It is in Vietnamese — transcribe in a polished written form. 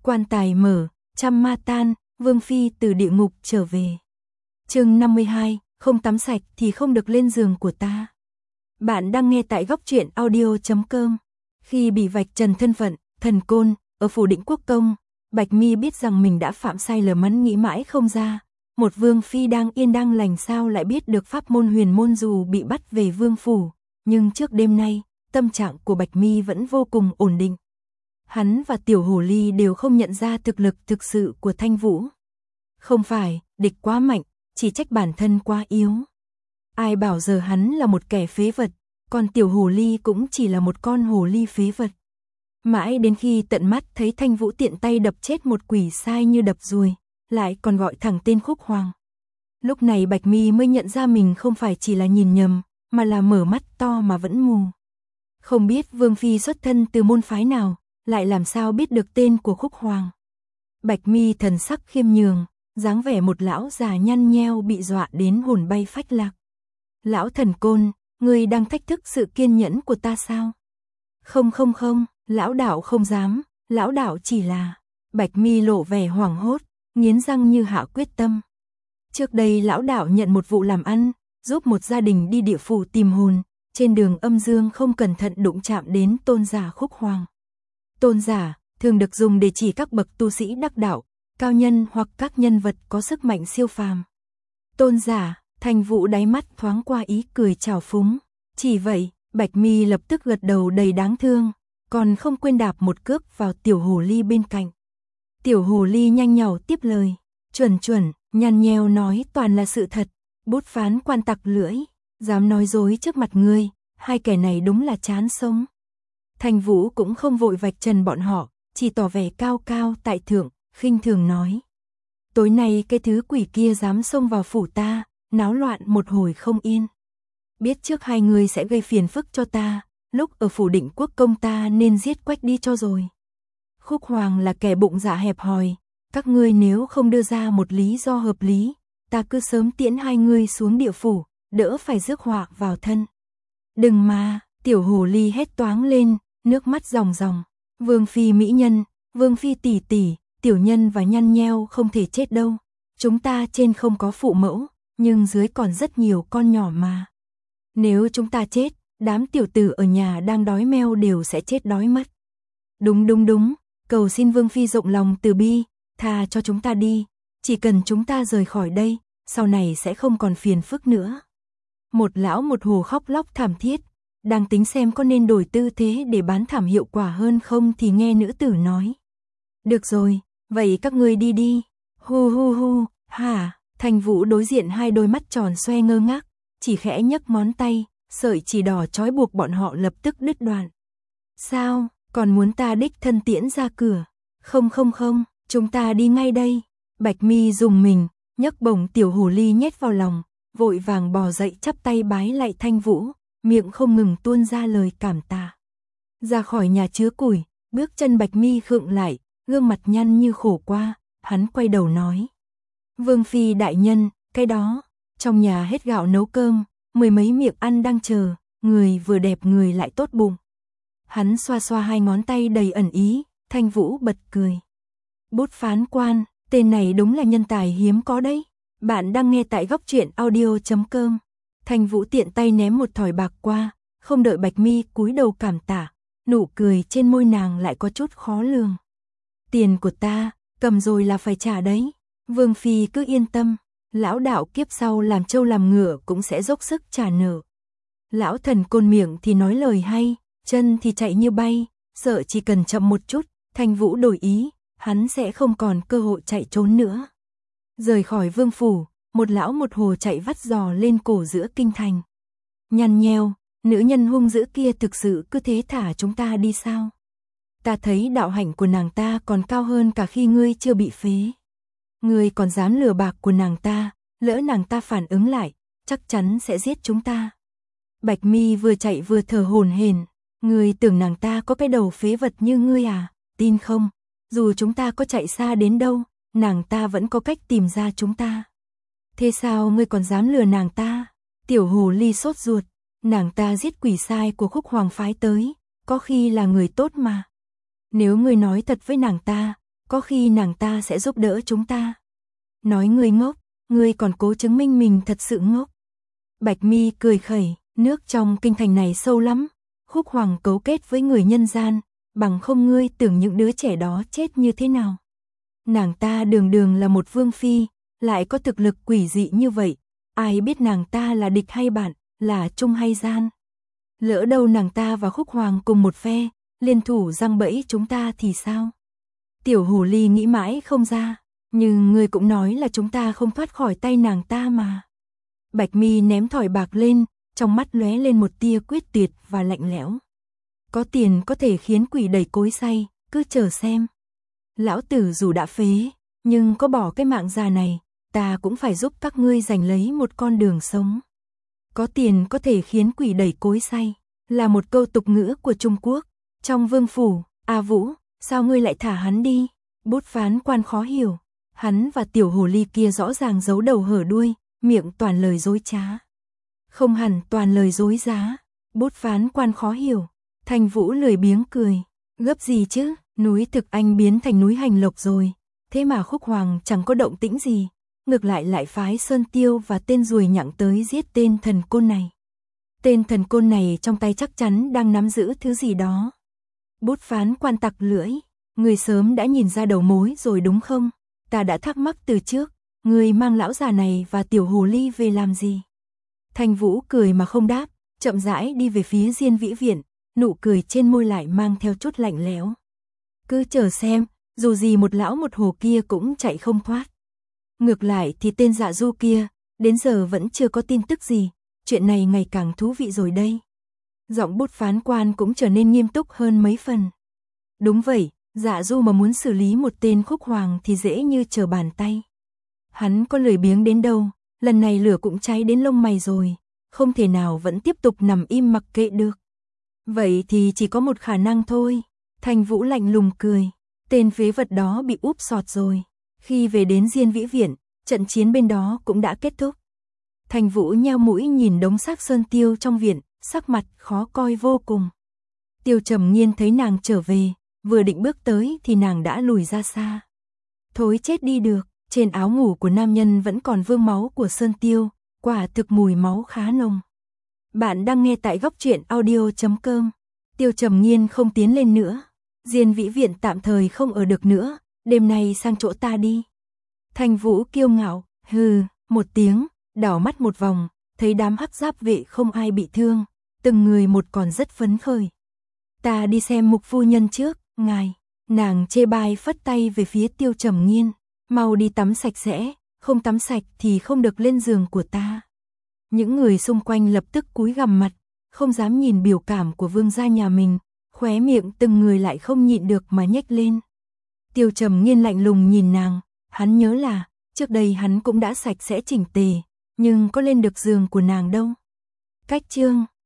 Quan tài mở, trăm ma tan, Vương Phi từ địa ngục trở về. Chương 52, không tắm sạch thì không được lên giường của ta. Bạn đang nghe tại góc truyện audio.com. Khi bị vạch trần thân phận, thần côn, ở phủ Định Quốc Công, Bạch Mi biết rằng mình đã phạm sai lầm, mắn nghĩ mãi không ra. Một Vương Phi đang yên đang lành sao lại biết được pháp môn huyền môn dù bị bắt về vương phủ. Nhưng trước đêm nay, tâm trạng của Bạch Mi vẫn vô cùng ổn định. Hắn và Tiểu Hồ Ly đều không nhận ra thực lực thực sự của Thanh Vũ. Không phải, địch quá mạnh, chỉ trách bản thân quá yếu. Ai bảo giờ hắn là một kẻ phế vật, còn Tiểu Hồ Ly cũng chỉ là một con hồ ly phế vật. Mãi đến khi tận mắt thấy Thanh Vũ tiện tay đập chết một quỷ sai như đập ruồi, lại còn gọi thẳng tên Khúc Hoàng. Lúc này Bạch Mi mới nhận ra mình không phải chỉ là nhìn nhầm, mà là mở mắt to mà vẫn mù. Không biết Vương Phi xuất thân từ môn phái nào, lại làm sao biết được tên của Khúc Hoàng. Bạch Mi thần sắc khiêm nhường, dáng vẻ một lão già nhăn nheo bị dọa đến hồn bay phách lạc. Lão thần côn, ngươi đang thách thức sự kiên nhẫn của ta sao? Không, lão đạo không dám, lão đạo chỉ là... Bạch Mi lộ vẻ hoảng hốt, nghiến răng như hạ quyết tâm. Trước đây lão đạo nhận một vụ làm ăn, giúp một gia đình đi địa phủ tìm hồn, trên đường âm dương không cẩn thận đụng chạm đến tôn giả Khúc Hoàng. Tôn giả thường được dùng để chỉ các bậc tu sĩ đắc đạo, cao nhân hoặc các nhân vật có sức mạnh siêu phàm. Tôn giả, Thanh Vũ đáy mắt thoáng qua ý cười trào phúng. Chỉ vậy, Bạch Mi lập tức gật đầu đầy đáng thương, còn không quên đạp một cước vào Tiểu Hồ Ly bên cạnh. Tiểu Hồ Ly nhanh nhảu tiếp lời, chuẩn, nhăn nheo nói toàn là sự thật, bút phán quan tặc lưỡi, dám nói dối trước mặt ngươi, hai kẻ này đúng là chán sống. Thanh Vũ cũng không vội vạch trần bọn họ, chỉ tỏ vẻ cao cao tại thượng, khinh thường nói. Tối nay cái thứ quỷ kia dám xông vào phủ ta, náo loạn một hồi không yên. Biết trước hai người sẽ gây phiền phức cho ta, lúc ở phủ Định Quốc Công ta nên giết quách đi cho rồi. Khúc Hoàng là kẻ bụng dạ hẹp hòi, các ngươi nếu không đưa ra một lý do hợp lý, ta cứ sớm tiễn hai người xuống địa phủ, đỡ phải rước họa vào thân. Đừng mà, Tiểu Hồ Ly hét toáng lên, nước mắt ròng ròng. Vương Phi mỹ nhân, Vương Phi tỷ tỷ, tiểu nhân và nhăn nheo không thể chết đâu. Chúng ta trên không có phụ mẫu, nhưng dưới còn rất nhiều con nhỏ mà. Nếu chúng ta chết, đám tiểu tử ở nhà đang đói meo đều sẽ chết đói mất. Đúng, cầu xin Vương Phi rộng lòng từ bi, tha cho chúng ta đi, chỉ cần chúng ta rời khỏi đây, sau này sẽ không còn phiền phức nữa. Một lão một hồ khóc lóc thảm thiết, đang tính xem có nên đổi tư thế để bán thảm hiệu quả hơn không thì nghe nữ tử nói. Được rồi, vậy các ngươi đi đi. Hu, hả? Thanh Vũ đối diện hai đôi mắt tròn xoe ngơ ngác, chỉ khẽ nhấc ngón tay, sợi chỉ đỏ trói buộc bọn họ lập tức đứt đoạn. Sao, còn muốn ta đích thân tiễn ra cửa? Không, chúng ta đi ngay đây. Bạch Mi dùng mình, nhấc bổng Tiểu Hồ Ly nhét vào lòng, vội vàng bò dậy chắp tay bái lạy Thanh Vũ, miệng không ngừng tuôn ra lời cảm tạ. Ra khỏi nhà chứa củi, bước chân Bạch Mi khựng lại, gương mặt nhăn như khổ qua, hắn quay đầu nói. Vương Phi đại nhân, cái đó, trong nhà hết gạo nấu cơm, mười mấy miệng ăn đang chờ, người vừa đẹp người lại tốt bụng. Hắn xoa xoa hai ngón tay đầy ẩn ý, Thanh Vũ bật cười. Bút phán quan, tên này đúng là nhân tài hiếm có đấy. Bạn đang nghe tại góc truyện audio.com. Thanh Vũ tiện tay ném một thỏi bạc qua, không đợi Bạch Mi cúi đầu cảm tạ, nụ cười trên môi nàng lại có chút khó lường. Tiền của ta, cầm rồi là phải trả đấy. Vương Phi cứ yên tâm, lão đạo kiếp sau làm trâu làm ngựa cũng sẽ dốc sức trả nợ. Lão thần côn miệng thì nói lời hay, chân thì chạy như bay, sợ chỉ cần chậm một chút, Thanh Vũ đổi ý, hắn sẽ không còn cơ hội chạy trốn nữa. Rời khỏi vương phủ, một lão một hồ chạy vắt giò lên cổ giữa kinh thành. Nhăn nheo, nữ nhân hung dữ kia thực sự cứ thế thả chúng ta đi sao? Ta thấy đạo hạnh của nàng ta còn cao hơn cả khi ngươi chưa bị phế. Ngươi còn dám lừa bạc của nàng ta, lỡ nàng ta phản ứng lại, chắc chắn sẽ giết chúng ta. Bạch Mi vừa chạy vừa thở hổn hển, ngươi tưởng nàng ta có cái đầu phế vật như ngươi à? Tin không, dù chúng ta có chạy xa đến đâu, nàng ta vẫn có cách tìm ra chúng ta. Thế sao ngươi còn dám lừa nàng ta? Tiểu Hồ Ly sốt ruột, nàng ta giết quỷ sai của Khúc Hoàng phái tới, có khi là người tốt mà. Nếu ngươi nói thật với nàng ta, có khi nàng ta sẽ giúp đỡ chúng ta. Nói ngươi ngốc, ngươi còn cố chứng minh mình thật sự ngốc. Bạch Mi cười khẩy, nước trong kinh thành này sâu lắm, Khúc Hoàng cấu kết với người nhân gian, bằng không ngươi tưởng những đứa trẻ đó chết như thế nào. Nàng ta đường đường là một vương phi, lại có thực lực quỷ dị như vậy, ai biết nàng ta là địch hay bạn, là trung hay gian. Lỡ đâu nàng ta và Khúc Hoàng cùng một phe, liên thủ giăng bẫy chúng ta thì sao? Tiểu Hồ Ly nghĩ mãi không ra, nhưng ngươi cũng nói là chúng ta không thoát khỏi tay nàng ta mà. Bạch Mi ném thỏi bạc lên, trong mắt lóe lên một tia quyết tuyệt và lạnh lẽo. Có tiền có thể khiến quỷ đẩy cối xay, cứ chờ xem. Lão tử dù đã phế, nhưng có bỏ cái mạng già này, ta cũng phải giúp các ngươi giành lấy một con đường sống. Có tiền có thể khiến quỷ đẩy cối xay, là một câu tục ngữ của Trung Quốc. Trong vương phủ, A Vũ, sao ngươi lại thả hắn đi? Bút phán quan khó hiểu, hắn và tiểu hồ ly kia rõ ràng giấu đầu hở đuôi, miệng toàn lời dối trá. Không hẳn toàn lời dối giá, bút phán quan khó hiểu. Thanh Vũ lười biếng cười, gấp gì chứ, núi Thực Anh biến thành núi Hành Lộc rồi, thế mà Khúc Hoàng chẳng có động tĩnh gì, ngược lại phái Sơn Tiêu và tên ruồi nhặng tới giết tên thần côn này. Tên thần côn này trong tay chắc chắn đang nắm giữ thứ gì đó. Bút phán quan tặc lưỡi, người sớm đã nhìn ra đầu mối rồi đúng không? Ta đã thắc mắc từ trước, người mang lão già này và tiểu hồ ly về làm gì? Thanh Vũ cười mà không đáp, chậm rãi đi về phía Diên Vĩ Viện, nụ cười trên môi lại mang theo chút lạnh lẽo. Cứ chờ xem, dù gì một lão một hồ kia cũng chạy không thoát. Ngược lại thì tên Dạ Du kia, đến giờ vẫn chưa có tin tức gì, chuyện này ngày càng thú vị rồi đây. Giọng bút phán quan cũng trở nên nghiêm túc hơn mấy phần. Đúng vậy, Dạ Du mà muốn xử lý một tên Khúc Hoàng thì dễ như trở bàn tay. Hắn có lười biếng đến đâu, lần này lửa cũng cháy đến lông mày rồi, không thể nào vẫn tiếp tục nằm im mặc kệ được. Vậy thì chỉ có một khả năng thôi. Thanh Vũ lạnh lùng cười, tên phế vật đó bị úp sọt rồi. Khi về đến Diên Vĩ Viện, trận chiến bên đó cũng đã kết thúc. Thanh Vũ nheo mũi nhìn đống xác Sơn Tiêu trong viện, sắc mặt khó coi vô cùng. Tiêu Trầm Nghiên thấy nàng trở về, vừa định bước tới thì nàng đã lùi ra xa. Thối chết đi được, trên áo ngủ của nam nhân vẫn còn vương máu của Sơn Tiêu, quả thực mùi máu khá nồng. Bạn đang nghe tại góc truyện audio.com. Tiêu Trầm Nghiên không tiến lên nữa. Diên Vĩ Viện tạm thời không ở được nữa, đêm nay sang chỗ ta đi. Thanh Vũ kiêu ngạo, hừ, một tiếng, đảo mắt một vòng, thấy đám hắc giáp vệ không ai bị thương, từng người một còn rất phấn khởi. Ta đi xem Mục phu nhân trước, ngài. Nàng chê bai phất tay về phía Tiêu Trầm Nghiên, mau đi tắm sạch sẽ, không tắm sạch thì không được lên giường của ta. Những người xung quanh lập tức cúi gằm mặt, không dám nhìn biểu cảm của vương gia nhà mình, khóe miệng từng người lại không nhịn được mà nhếch lên. Tiêu Trầm Nghiên lạnh lùng nhìn nàng, hắn nhớ là, trước đây hắn cũng đã sạch sẽ chỉnh tề, nhưng có lên được giường của nàng đâu. Cách chương